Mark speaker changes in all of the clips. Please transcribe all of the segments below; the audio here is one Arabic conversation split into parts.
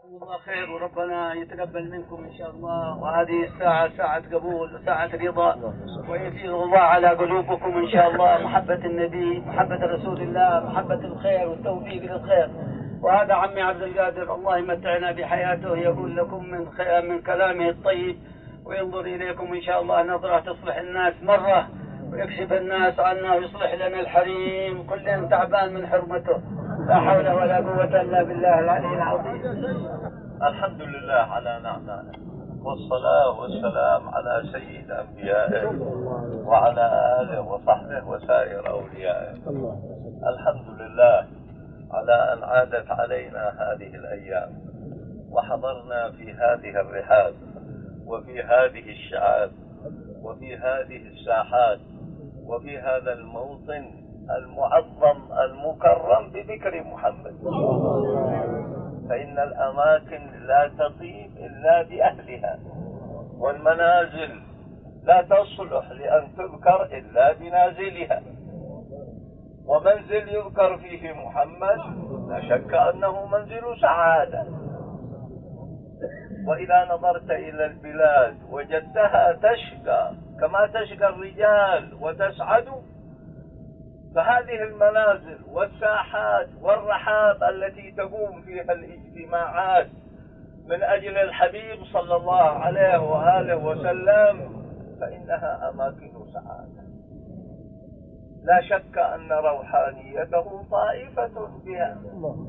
Speaker 1: الله خير وربنا يتقبل منكم إن شاء الله، وهذه الساعة ساعة قبول وساعة رضا، ويزيد الله على قلوبكم إن شاء الله محبة النبي، محبة رسول الله، محبة الخير والتوفيق للخير. وهذا عمي عبد القادر الله يمتعنا بحياته يقول لكم من كلامه الطيب، وينظر إليكم إن شاء الله نظرة تصلح الناس مرة، ويكشف الناس عنه ويصلح لنا الحريم كل تعبان من حرمته. لا حول ولا قوة إلا بالله العلي العظيم.
Speaker 2: الحمد لله على نعمائه، والصلاة والسلام على سيد أنبيائه وعلى آله وصحبه وسائر أوليائه. الحمد لله على أن عادت علينا هذه الأيام، وحضرنا في هذه الرحاب وفي هذه الشعاب وفي هذه الساحات وفي هذا الموطن المعظم المكرم بذكر محمد. فإن الأماكن لا تطيب إلا بأهلها، والمنازل لا تصلح لأن تذكر إلا بنازلها. ومنزل يذكر فيه محمد لا شك أنه منزل سعادة. وإذا نظرت إلى البلاد وجدتها تشقى كما تشقى الرجال وتسعد، فهذه المنازل والساحات والرحاب التي تقوم فيها الاجتماعات من أجل الحبيب صلى الله عليه وآله وسلم فإنها أماكن سعادة. لا شك أن روحانيته طائفة بها،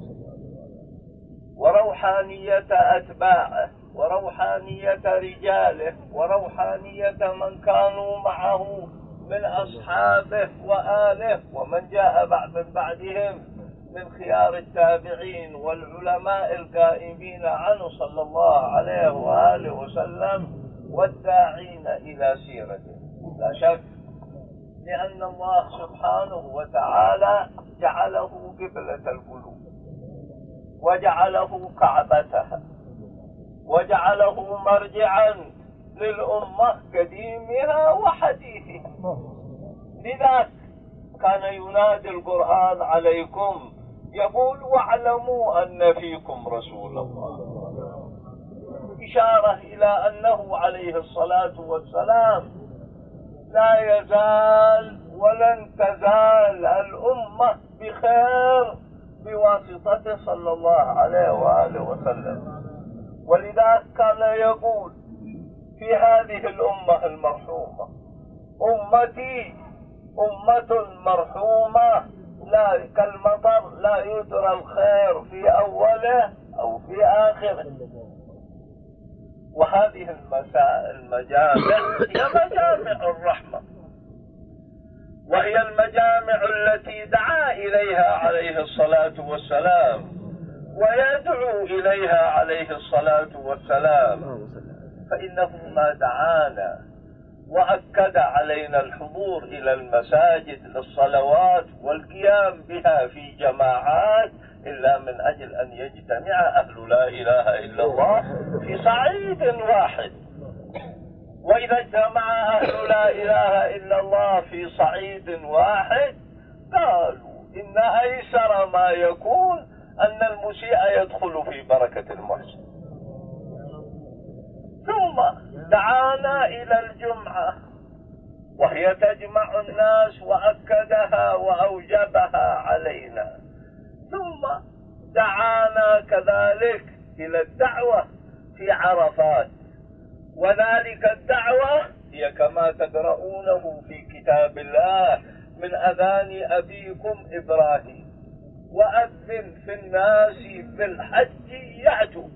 Speaker 2: وروحانية أتباعه، وروحانية رجاله، وروحانية من كانوا معه من أصحابه وآله، ومن جاء بعدهم من خيار التابعين والعلماء القائمين عنه صلى الله عليه وآله وسلم والداعين إلى سيرته. لا شك، لأن الله سبحانه وتعالى جعله قبلة القلوب، وجعله كعبتها، وجعله مرجعا للأمة قديمها وحديثها. لذلك كان ينادي القرآن عليكم يقول واعلموا أن فيكم رسول الله، إشارة إلى أنه عليه الصلاة والسلام لا يزال ولن تزال الأمة بخير بواسطته صلى الله عليه وآله وسلم. ولذلك كان يقول في هذه الأمة المرحومة: أمتي أمة مرحومة لا كالمطر لا يدرى الخير في أوله أو في آخره. وهذه المجامع هي مجامع الرحمة، وهي المجامع التي دعا إليها عليه الصلاة والسلام ويدعو إليها عليه الصلاة والسلام. فإنه ما دعانا وأكد علينا الحضور إلى المساجد للصلوات والقيام بها في جماعات إلا من أجل أن يجتمع أهل لا إله إلا الله في صعيد واحد. وإذا اجتمع أهل لا إله إلا الله في صعيد واحد قالوا إن أيسر ما يكون أن المسيء يدخل في بركة المحسن. ثم دعانا إلى الجمعة وهي تجمع الناس وأكدها وأوجبها علينا. ثم دعانا كذلك إلى الدعوة في عرفات، وذلك الدعوة هي كما تقرؤونه في كتاب الله من أذان أبيكم إبراهيم: وأذن في الناس بالحج يأتوا.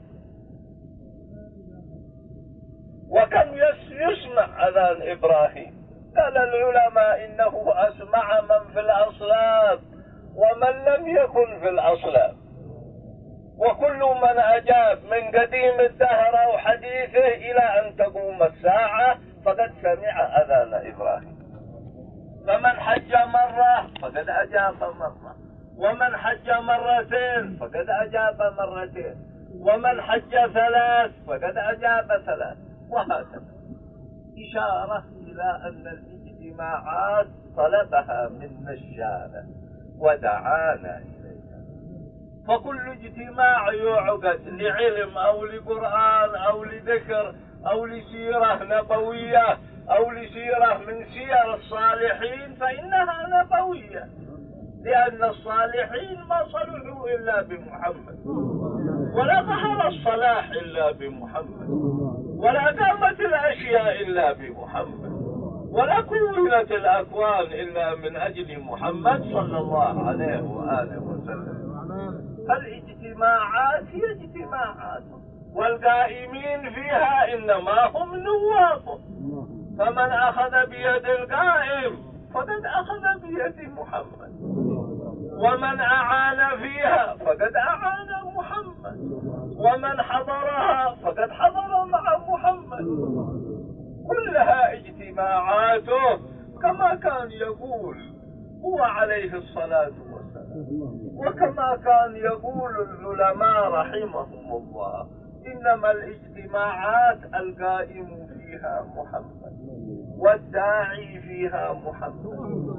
Speaker 2: وكم يسمع أذان إبراهيم؟ قال العلماء إنه أسمع من في الأصلاب ومن لم يكن في الأصلاب، وكل من أجاب من قديم الدهر أو حديثه إلى أن تقوم الساعة فقد سمع أذان إبراهيم. فمن حج مرة فقد أجاب مرة، ومن حج مرتين فقد أجاب مرتين، ومن حج ثلاث فقد أجاب ثلاث، وهكذا. إشارة إلى أن الاجتماعات طلبها منا الشارع ودعانا إليها. فكل اجتماع يعقد لعلم أو لقرآن أو لذكر أو لسيرة نبوية أو لسيرة من سير الصالحين فإنها نبوية، لأن الصالحين ما صلحوا إلا بمحمد، ولا ظهر الصلاح إلا بمحمد، ولا قامت الأشياء إلا بمحمد، ولا كونت الأكوان إلا من أجل محمد صلى الله عليه وآله وسلم. فالاجتماعات هي اجتماعات، والقائمين فيها إنما هم نواب، فمن أخذ بيد القائم فقد أخذ بيد محمد، ومن أعان فيها فقد أعان محمد، ومن حضرها فقد حضر مع محمد. كلها اجتماعاته كما كان يقول هو عليه الصلاة والسلام، وكما كان يقول العلماء رحمهم الله: إنما الاجتماعات القائم فيها محمد، والداعي فيها محمد،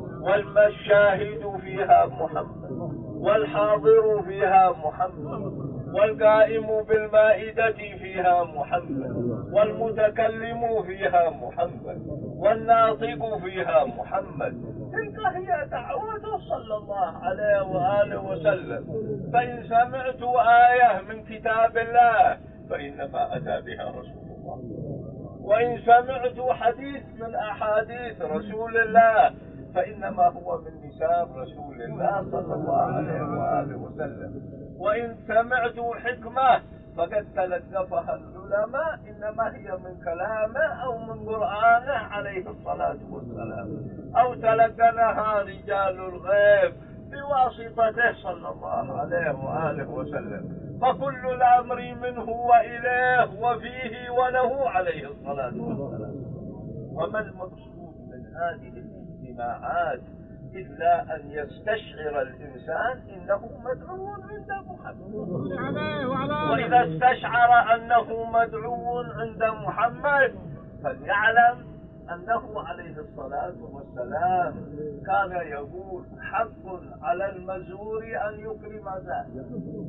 Speaker 2: والمشاهد فيها محمد، والحاضر فيها محمد، والقائم بالمائدة فيها محمد، والمتكلم فيها محمد، والناطق فيها محمد. تلك هي دعوته صلى الله عليه وآله وسلم. فإن سمعت آية من كتاب الله فإنما أتى بها رسول الله، وإن سمعت حديث من أحاديث رسول الله فإنما هو من لسان رسول الله صلى الله عليه وآله وسلم. وإن سمعت حكمة فقد تلقفها العلماء إنما هي من كلامه أو من قرآنه عليه الصلاة والسلام، أو تلقنها رجال الغيب بواسطته صلى الله عليه وآله وسلم. فكل الأمر منه وإليه وفيه وله عليه الصلاة والسلام. وما المقصود من هذه الاجتماعات إلا أن يستشعر الإنسان إنه مدعو عند محمد، وإذا استشعر أنه مدعو عند محمد فليعلم أنه عليه الصلاة والسلام كان يقول: حق على المزور أن يكرم ذلك،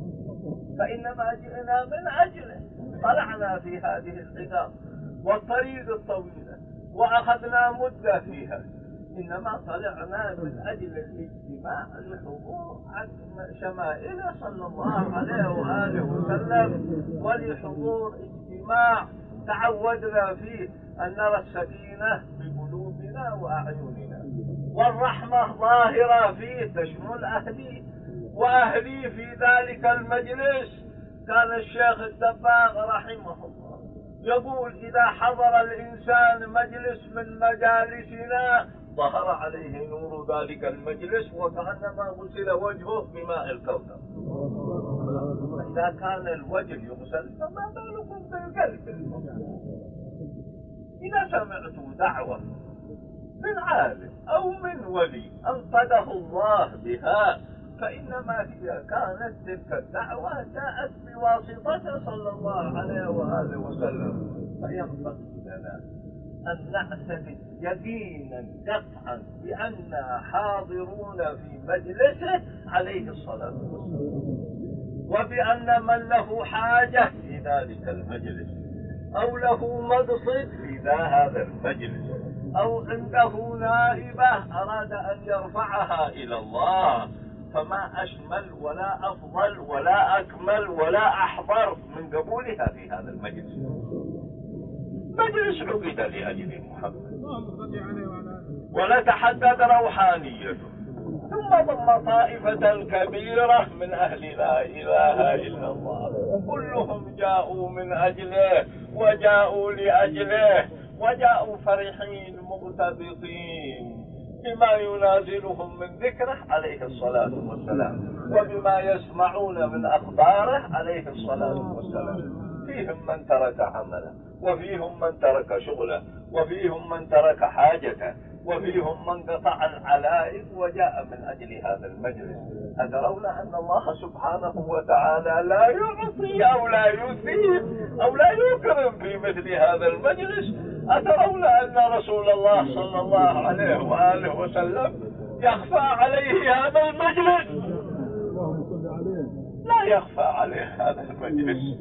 Speaker 2: فإنما جئنا من أجله. طلعنا في هذه العقاب والطريق الطويلة وأخذنا مدة فيها، إنما طلعنا من أجل الاجتماع لحضور عن شمائله صلى الله عليه وآله وسلم، ولحضور اجتماع تعودنا فيه أن نرى السكينة في قلوبنا وأعيننا، والرحمة ظاهرة فيه تشمل أهلي وأهلي في ذلك المجلس. كان الشيخ الدباغ رحمه الله يقول: إذا حضر الإنسان مجلس من مجالسنا ظهر عليه نور ذلك المجلس وكأنما غسل وجهه بماء الكوثر. فإذا كان الوجه يغسل فما بالكم بالقلب المؤمن. إذا سمعت دعوة من عالم أو من ولي أنقذه الله بها فإنما هي كانت تلك الدعوة جاءت بواسطته صلى الله عليه وآله وسلم. فينبغي لنا أن نعتقد يقينا قطعا بأننا حاضرون في مجلسه عليه الصلاة والسلام، وبأن من له حاجة في ذلك المجلس أو له مقصد في هذا المجلس أو عنده نائبة أراد أن يرفعها إلى الله فما أشمل ولا أفضل ولا أكمل ولا أحضر من قبولها في هذا المجلس. مجلس عقد لأجل محمد ولتحدد روحانيته، ثم ضم طائفة كبيرة من أهل لا إله إلا الله، كلهم جاءوا من أجله وجاءوا لأجله، وجاءوا فرحين مغتبطين بما ينازلهم من ذكره عليه الصلاة والسلام، وبما يسمعون من أخباره عليه الصلاة والسلام. فيهم من ترك عمله، وفيهم من ترك شغله، وفيهم من ترك حاجته، وفيهم من قطع العلائق وجاء من أجل هذا المجلس. أترون أن الله سبحانه وتعالى لا يعطي أو لا يثيب أو لا يكرم في مثل هذا المجلس؟ أترون أن رسول الله صلى الله عليه وآله وسلم يخفى عليه هذا المجلس؟ لا يخفى عليه هذا المجلس،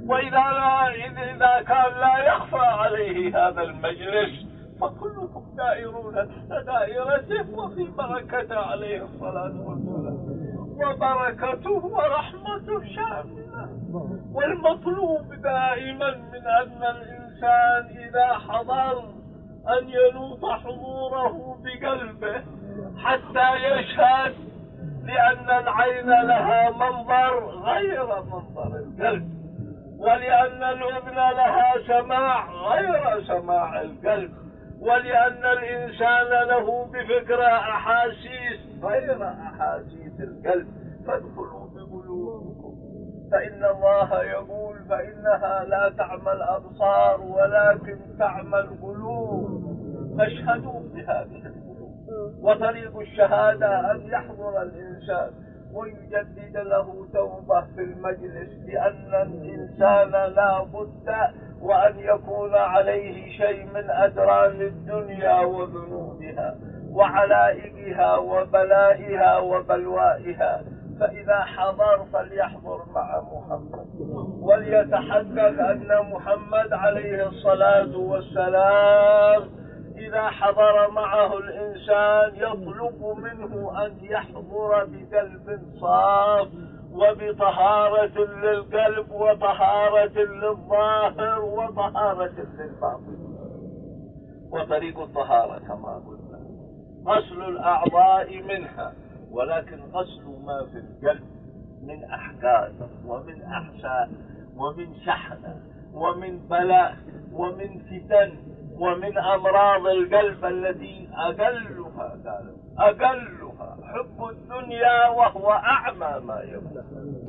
Speaker 2: وإذا كان لا يخفى عليه هذا المجلس فكلكم دائرون تحت دائرته وفي بركته عليه الصلاة والسلام، وبركته ورحمته شاملة. والمطلوب دائما من أن الإنسان إذا حضر أن ينوط حضوره بقلبه حتى يشهد، لأن العين لها منظر غير منظر القلب، ولأن الأذن لها سماع غير سماع القلب، ولأن الإنسان له بفكرة أحاسيس غير أحاسيس القلب. فادخلوا بقلوبكم، فإن الله يقول فإنها لا تعمى الأبصار ولكن تعمى القلوب، فاشهدوا بهذه القلوب. وطريق الشهادة أن يحضر الإنسان ويجدد له توبة في المجلس، لأن الإنسان لا بد وأن يكون عليه شيء من أدران الدنيا وذنوبها وعلائقها وبلائها وبلوائها. فإذا حضر فليحضر مع محمد، وليتحقق أن محمد عليه الصلاة والسلام إذا حضر معه الإنسان يطلب منه أن يحضر بقلب صاف وبطهارة للقلب وطهارة للظاهر وطهارة للباطن. وطريق الطهارة كما قلنا غسل الأعضاء منها، ولكن غسل ما في القلب من أحقاد ومن أحساء ومن شحنة ومن بلاء ومن فتن ومن أمراض القلب التي أقلها حب الدنيا وهو أعمى ما يكون.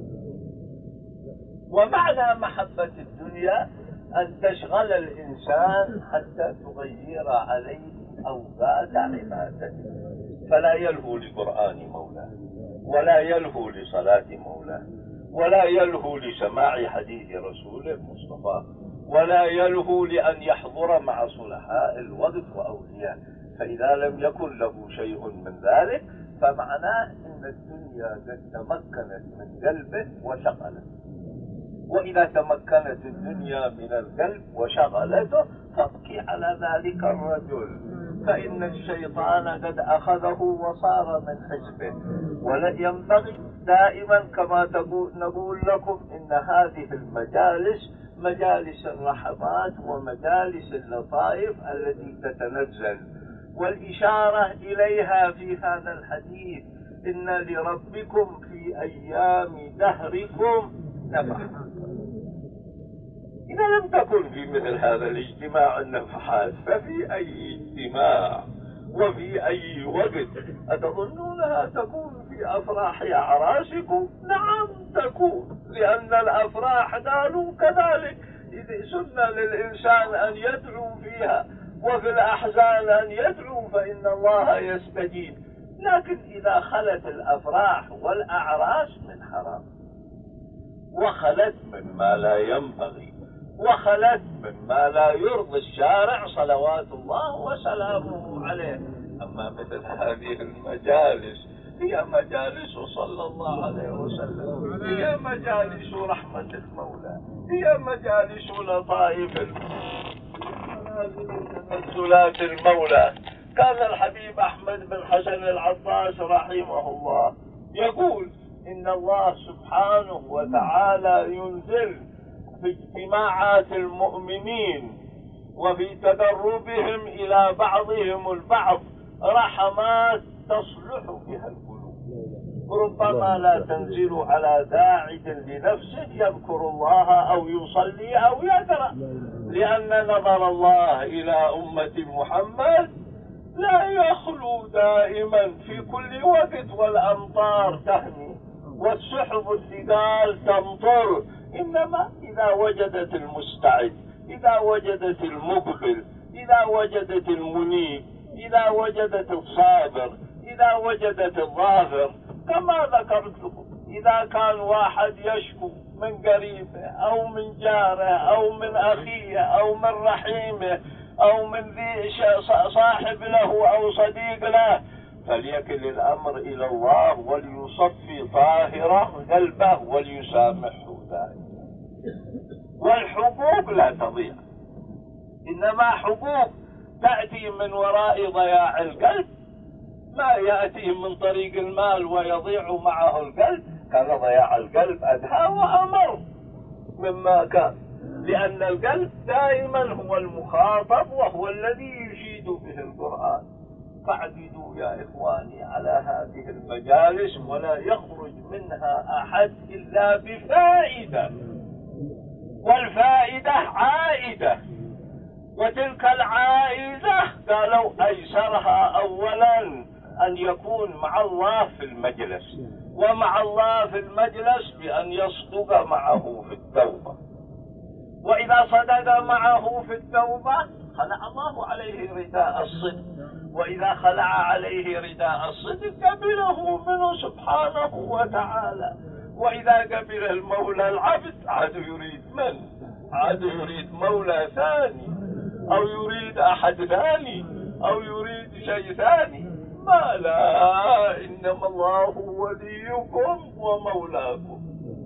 Speaker 2: ومعنى محبة الدنيا أن تشغل الإنسان حتى تغير عليه أوقات عبادته، فلا يلهو لقرآن مولاه، ولا يلهو لصلاة مولاه، ولا يلهو لسماع حديث رسوله المصطفى، ولا يلهو لأن يحضر مع صلحاء الوقت وأولياء. فإذا لم يكن له شيء من ذلك فمعناه أن الدنيا قد تمكنت من قلبه وشغلته. وإذا تمكنت الدنيا من القلب وشغلته فابكي على ذلك الرجل، فإن الشيطان قد أخذه وصار من حزبه. ولا ينبغي دائما كما نقول لكم إن هذه المجالس مجالس الرحمات ومجالس اللطائف التي تتنزل، والإشارة إليها في هذا الحديث إن لربكم في أيام دهركم نفحات. إذا لم تكن في مثل هذا الاجتماع النفحات ففي أي اجتماع وفي أي وقت أتظنونها تكون في أفراح أعراسكم؟ نعم تكون، لأن الأفراح قالوا كذلك إذا سنة للإنسان أن يدعو فيها، وفي الأحزان أن يدعو فإن الله يستجيب. لكن إذا خلت الأفراح والأعراس من حرام، وخلت مما لا ينبغي، وخلت مما لا يرضي الشارع صلوات الله وسلامه عليه. أما مثل هذه المجالس هي مجالس صلى الله عليه وسلم، هي مجالس رحمة المولى، هي مجالس لطائف تنزلات المولى. كان الحبيب أحمد بن حسن العباس رحمه الله يقول إن الله سبحانه وتعالى ينزل في اجتماعات المؤمنين وفي تقربهم إلى بعضهم البعض رحمات تصلح بها القلوب، ربما لا تنزل على داعٍ لنفسه يذكر الله أو يصلي أو يقرأ، لأن نظر الله إلى أمة محمد لا يخلو دائما في كل وقت، والأمطار تهني والسحب الثقال تمطر، إنما إذا وجدت المستعد، إذا وجدت المقبل، إذا وجدت المنيب، إذا وجدت الصابر، إذا وجدت الظافر. كما ذكرت لكم إذا كان واحد يشكو من قريبه أو من جاره أو من أخيه أو من رحيمه أو من ذي صاحب له أو صديق له، فليكل الأمر إلى الله وليصفي طاهره قلبه وليسامحه ذلك. والحقوق لا تضيع، إنما حقوق تأتي من وراء ضياع القلب، ما يأتي من طريق المال ويضيع معه القلب. كان ضياع القلب أدهى وأمر مما كان، لأن القلب دائما هو المخاطب وهو الذي يشيد به القرآن. فاعقدوا يا إخواني على هذه المجالس ولا يخرج منها أحد إلا بفائدة، والفائدة عائدة، وتلك العائدة قالوا أيسرها أولا أن يكون مع الله في المجلس، ومع الله في المجلس بأن يصدق معه في التوبة. وإذا صدق معه في التوبة خلع الله عليه رداء الصدق، وإذا خلع عليه رداء الصدق قبله منه سبحانه وتعالى. وإذا قبل المولى العبد عاد يريد من؟ عاد يريد مولى ثاني، أو يريد أحد ثاني، أو يريد شيء ثاني. ما لا، إنما الله وليكم ومولاكم،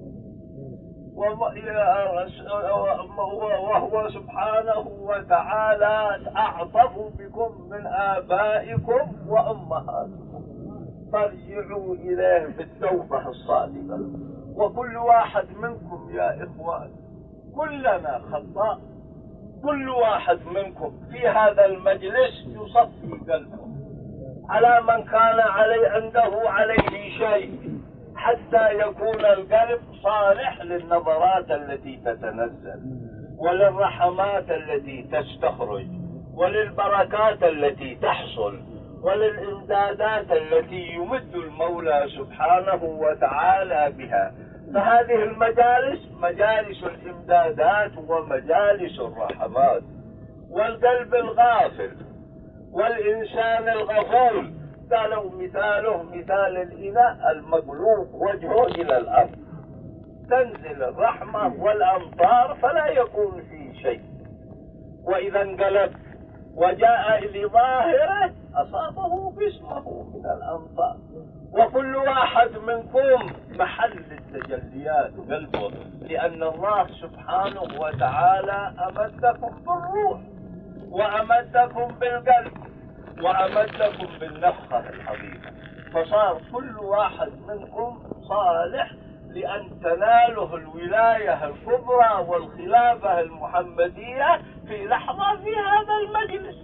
Speaker 2: وهو سبحانه وتعالى أعطف بكم من آبائكم وأمهاتكم. فارجعوا إليه بالتوبة الصادقة. وكل واحد منكم يا إخوان كلنا خطاء، كل واحد منكم في هذا المجلس يصفي قلبه على من كان عنده عليه شيء، حتى يكون القلب صالح للنظرات التي تتنزل، وللرحمات التي تستخرج، وللبركات التي تحصل، وللإمدادات التي يمد المولى سبحانه وتعالى بها. فهذه المجالس مجالس الإمدادات ومجالس الرحمات. والقلب الغافل والإنسان الغفول قالوا مثاله مثال الإناء المقلوب وجهه إلى الأرض، تنزل الرحمة والأمطار فلا يكون فيه شيء، وإذا انقلب وجاء لظاهره أصابه قسمه من الأمطار. وكل واحد منكم محل التجليات قلبه، لأن الله سبحانه وتعالى أمدكم بالروح، وأمدكم بالقلب، وأمدكم بالنفخة العظيمة، فصار كل واحد منكم صالح لأن تناله الولاية الكبرى والخلافة المحمدية في لحظة في هذا المجلس.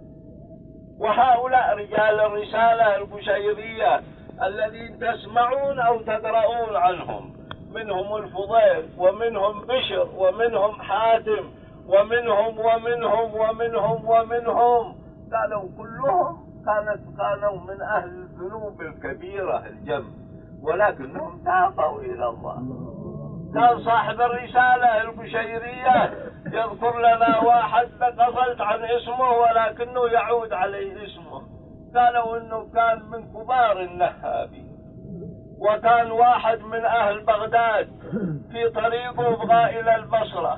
Speaker 2: وهؤلاء رجال الرسالة القشيرية الذين تسمعون أو تقرؤون عنهم، منهم الفضيل، ومنهم بشر، ومنهم حاتم، ومنهم ومنهم ومنهم ومنهم، قالوا كلهم كانوا من أهل الذنوب الكبيرة الجم، ولكنهم تابوا إلى الله. كان صاحب الرسالة القشيرية يذكر لنا واحد قفلت عن اسمه ولكنه يعود عليه اسمه، قالوا انه كان من كبار النهابين، وكان واحد من اهل بغداد في طريقه يبغى الى البصرة،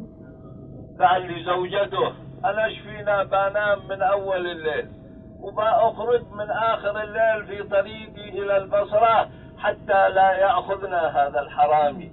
Speaker 2: قال لزوجته انا اشفينا بنام من اول الليل وبأخرج من اخر الليل في طريقي الى البصرة حتى لا يأخذنا هذا الحرامي،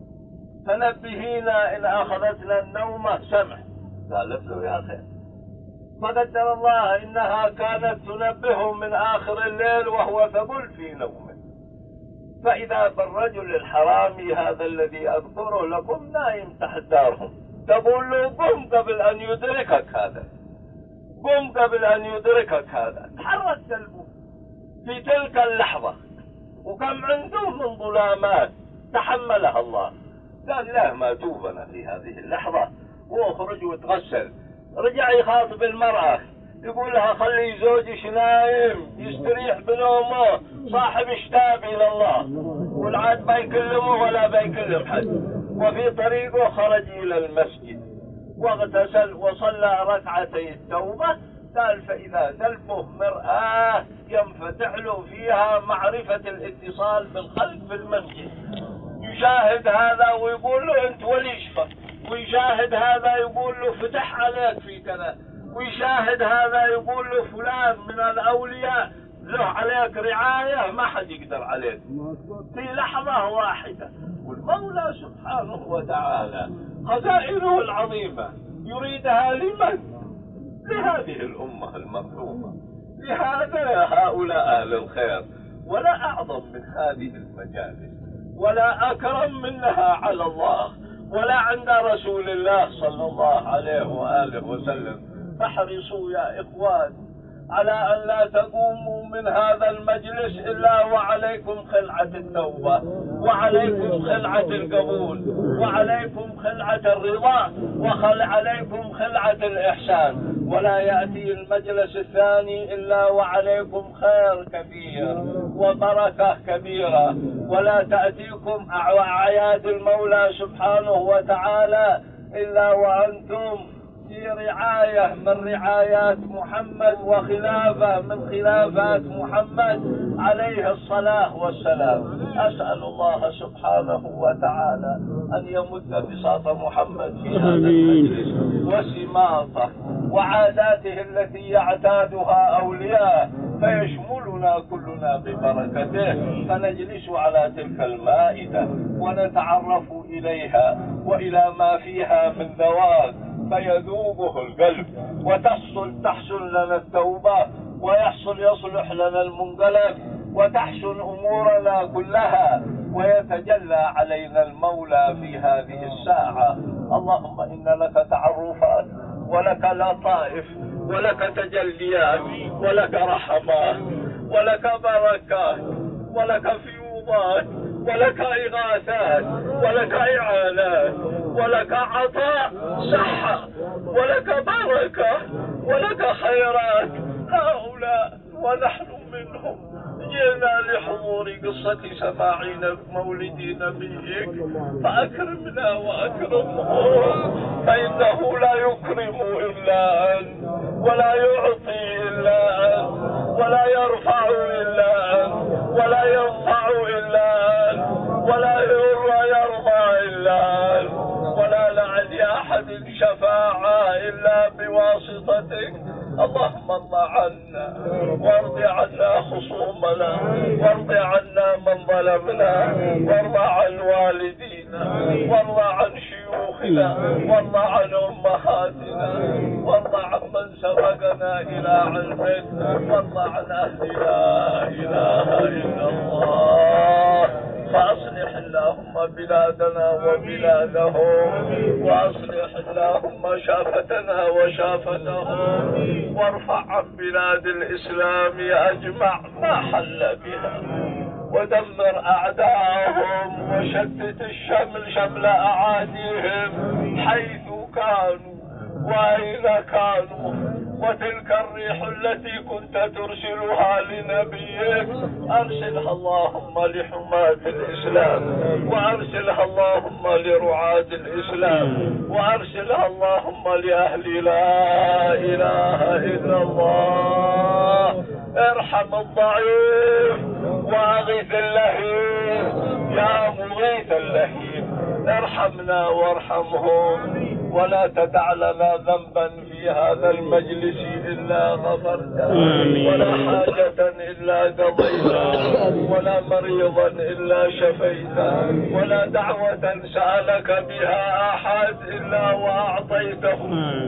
Speaker 2: فنبهينا إن أخذتنا النومة سمع. قالت له يا أخي، فقدر الله إنها كانت تنبهه من آخر الليل وهو ثقل في نومه. فإذا بالرجل الحرامي هذا الذي أذكره لكم نايم تحت دارهم، تقول له قم قبل أن يدركك هذا، قم قبل أن يدركك هذا. تحرك قلبه في تلك اللحظة، وكم عنده من ظلامات تحملها الله. قال لا، ما توبنا في هذه اللحظة واخرج وتغسل. رجع يخاطب المرأة يقول لها خلي زوجك نايم يستريح بنومه، صاحب اشتاب إلى الله، والعاد بيكلمه ولا بيكلم حد. وفي طريقه خرج إلى المسجد واغتسل وصلى ركعتي التوبة. قال فإذا تلفه مرآة ينفتح له فيها معرفة الاتصال بالخلق في المسجد، يشاهد هذا ويقول له انت ولي شفا، ويشاهد هذا يقول له فتح عليك في كذا، ويشاهد هذا يقول له فلان من الأولياء له عليك رعاية ما حد يقدر عليك في لحظة واحدة. والمولى سبحانه وتعالى خزائنه العظيمة يريدها لمن؟ لهذه الأمة المرحومة، لهذا هؤلاء أهل الخير. ولا أعظم من هذه المجالس ولا أكرم منها على الله ولا عند رسول الله صلى الله عليه وآله وسلم. فاحرصوا يا إخوان على أن لا تقوموا من هذا المجلس إلا وعليكم خلعة التوبة، وعليكم خلعة القبول، وعليكم خلعة الرضا، وعليكم خلعة الإحسان. ولا يأتي المجلس الثاني إلا وعليكم خير كبير وبركة كبيرة. ولا تأتيكم أعياد المولى سبحانه وتعالى إلا وأنتم في رعاية من رعايات محمد وخلافة من خلافات محمد عليه الصلاة والسلام. أسأل الله سبحانه وتعالى أن يمد بساط محمد في هذا المجلس وسماطه وعاداته التي يعتادها أولياء، فيشملنا كلنا ببركته، فنجلس على تلك المائدة ونتعرف إليها وإلى ما فيها من ذوات فيذوبه القلب، وتحصل لنا التوبة، يصلح لنا المنقلب، وتحسن أمورنا كلها، ويتجلى علينا المولى في هذه الساعة. اللهم إن لك تعرفات ولك لطائف ولك تجليات ولك رحمات ولك بركات ولك فيوضات ولك إغاثات ولك إعانات ولك عطاء صحة ولك بركة ولك خيرات. هؤلاء ونحن منهم جئنا لحضور قصة سماعين مولد نبيك، فأكرمنا وأكرمهم، فإنه لا يكرم إلا أنت، ولا يعطي إلا أنت، ولا يرفع إلا أنت، ولا ينفع إلا أنت، ولا يرضى إلا أنت، ولا لعل أحد شفاعة إلا بواسطتك. اللهم ارض عنا وارض عنا خصومنا، وارض عنا من ظلمنا، وارض عن والدينا، وارض عن شيوخنا، وارض عن امهاتنا، وارض عن من سبقنا الى علمك، وارض عن اهل لا اله الا الله. فاصلح اللهم بلادنا وبلادهم، واصلح اللهم شافتنا وشافتهم، وارفع عن بلاد الإسلام أجمع ما حل بها، ودمر أعداءهم، وشتت شمل أعاديهم حيث كانوا وأين كانوا. وتلك الريح التي كنت ترسلها لنبيك أرسلها اللهم لحماة الإسلام، وأرسلها اللهم لرعاة الإسلام، وأرسلها اللهم لأهل لا إله إلا الله. ارحم الضعيف وأغث اللهيب يا مغيث اللهيب، ارحمنا وارحمهم، ولا تدع لنا ذنبا في هذا المجلس إلا غفرته، ولا حاجة إلا قضيتها، ولا مريضا إلا شفيته، ولا دعوة سألك بها أحد إلا وأعطيته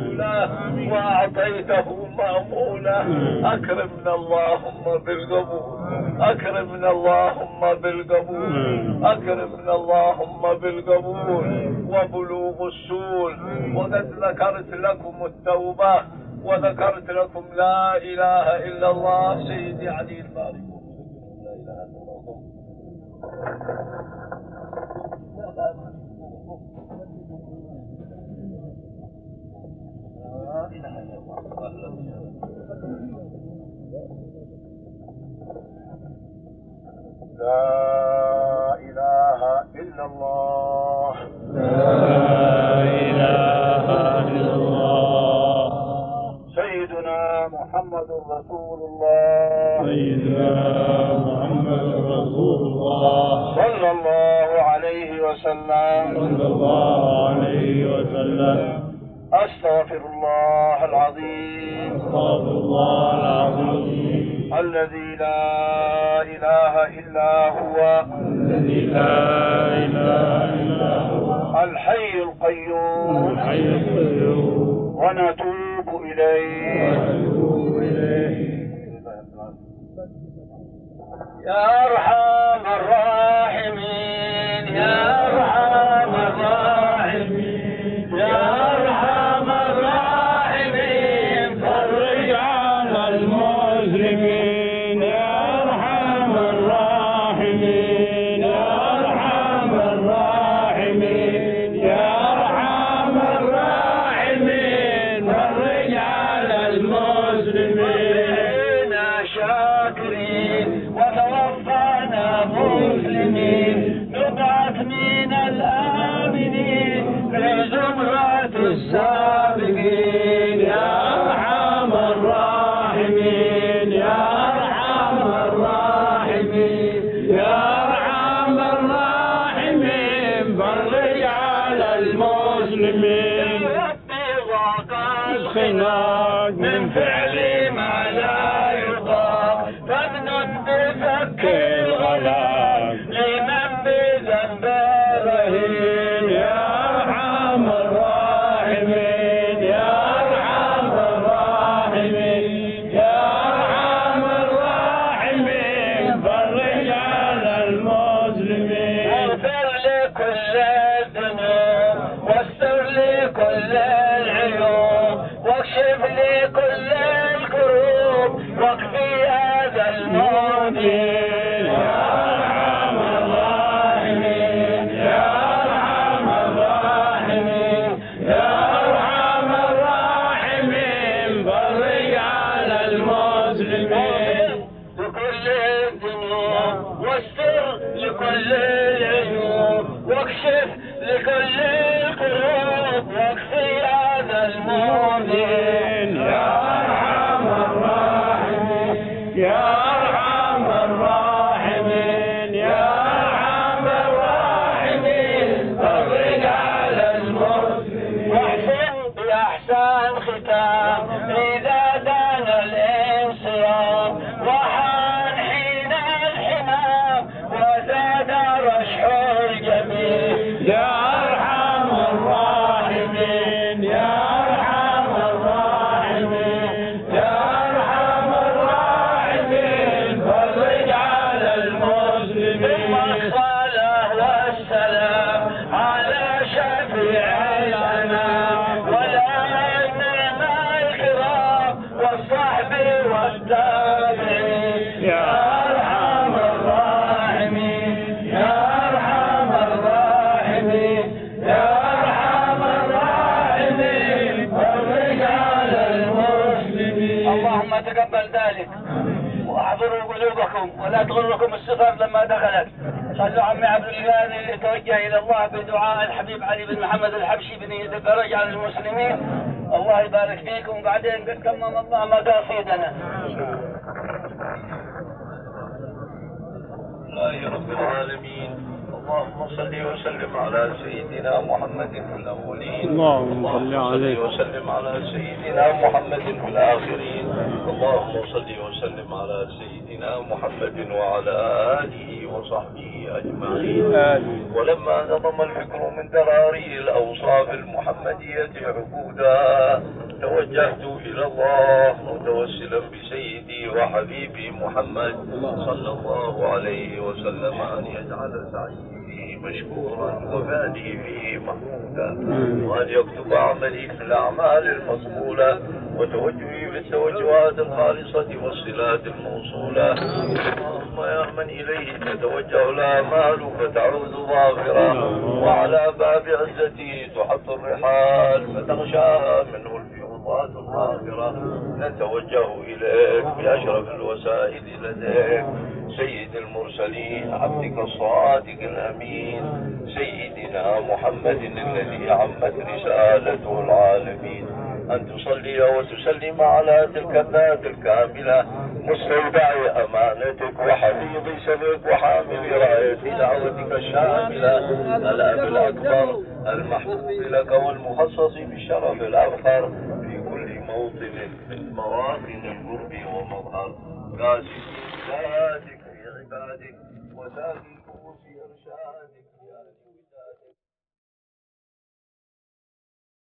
Speaker 2: مأمونا. أكرمنا اللهم بالقبول، أكرمنا اللهم بالقبول، أكرمنا اللهم بالقبول وبلوغ السول. وقد ذكرت لكم التوبة وذكرت لكم لا إله إلا الله. سيدي علي الباري لا إله إلا الله. لا إله إلا الله. لا إله إلا الله. سيدنا محمد رسول الله. سيدنا محمد رسول الله صلى الله عليه وسلم. صلى الله عليه وسلم. أستغفر الله العظيم. أستغفر الله العظيم. الذي لا إله إلا هو الحي القيوم ونتوب إليه.
Speaker 1: يا أرحم الراحمين يا أرحم الراحمين يا أرحم الراحمين فرج على المسلمين يا أرحم الراحمين يا أرحم الراحمين يا أرحم الراحمين فرج على المسلمين شاكرين وتوفانا مسلمين نبعث من الآمنين في زمرة السابقين يا أرحم الراحمين يا أرحم الراحمين يا أرحم الراحمين فرج على المسلمين ربي ضاق الخناق من فعل ما لا يطاق فمن بفك الغلاق لمن بذنب رهين يا أرحم الراحمين يا أرحم الراحمين يا أرحم الراحمين فرج على المسلمين اغفر لكل الذنوب واستر لكل العيوب واكشف لكل الكروب واكفي هذا المؤمن يا أرحم الراحمين يا أرحم الراحمين يا أرحم الراحمين فرج على المسلمين لكل الذنوب واستر لكل العيوب واكشف لكل الكروب واكفي هذا المؤمن يا أرحم الراحمين يا أرحم الراحمين يا أرحم الراحمين فرج على المسلمين واحسن بأحسن ختام إذا دان الانصيام وحان حين الحمام وزاد رشح الجميل يا أرحم الراحمين يا أرحم الراحمين يا أرحم الراحمين فرج على المسلمين الصلاة والسلام على شفيع الأنام والأئمة الكرام والصحب والتابعين يا أرحم الراحمين يا أرحم الراحمين يا أرحم الراحمين فرج على المسلمين. اللهم تقبل ذلك واحضروا قلوبكم ولا تغركم السفر لما دخلت. صلوا عمي عبد الغني يتوجه الى الله بدعاء الحبيب علي بن محمد الحبشي بنية الفرج على المسلمين. الله يبارك فيكم وبعدين قد تمم الله مقاصدنا.
Speaker 2: لله رب العالمين. اللهم صل وسلم على سيدنا محمد في الأولين.
Speaker 3: اللهم صل عليه
Speaker 2: وسلم على سيدنا محمد في الآخرين. اللهم صل وسلم على سيدنا محمد وعلى آله وصحبه أجمعين. ولما نظم الفكر من دراري الأوصاف المحمدية عقودا توجهت إلى الله متوسلا بسيدي وحبيبي محمد صلى الله عليه وسلم أن يجعل سعيه مشكورا وفادي فيه محمودا وأن يكتب عملي في الأعمال المقبولة وتوجهي بالتوجهات الخالصة والصلات الموصولة. اللهم يا من إليه تتوجه الآمال فتعود ظافرة وعلى باب عزته تحط الرحال فتغشاها منه الفيوضات الظاهرة نتوجه إليك بأشرف الوسائل لديك سيد المرسلين عبدك الصادق الأمين سيدنا محمد الذي عمت رسالته العالمين أن تصلي وتسلم على تلك الذات الكاملة مستودع أمانتك وحفيظ سرك وحامل راية دعوتك الشاملة الأب الأكبر المحبوب لك والمخصص بالشرف الأفخر في كل موطن من مواطن القرب ومظهر. كاسب زادك في عبادك وتاج الكؤوس إرشادك.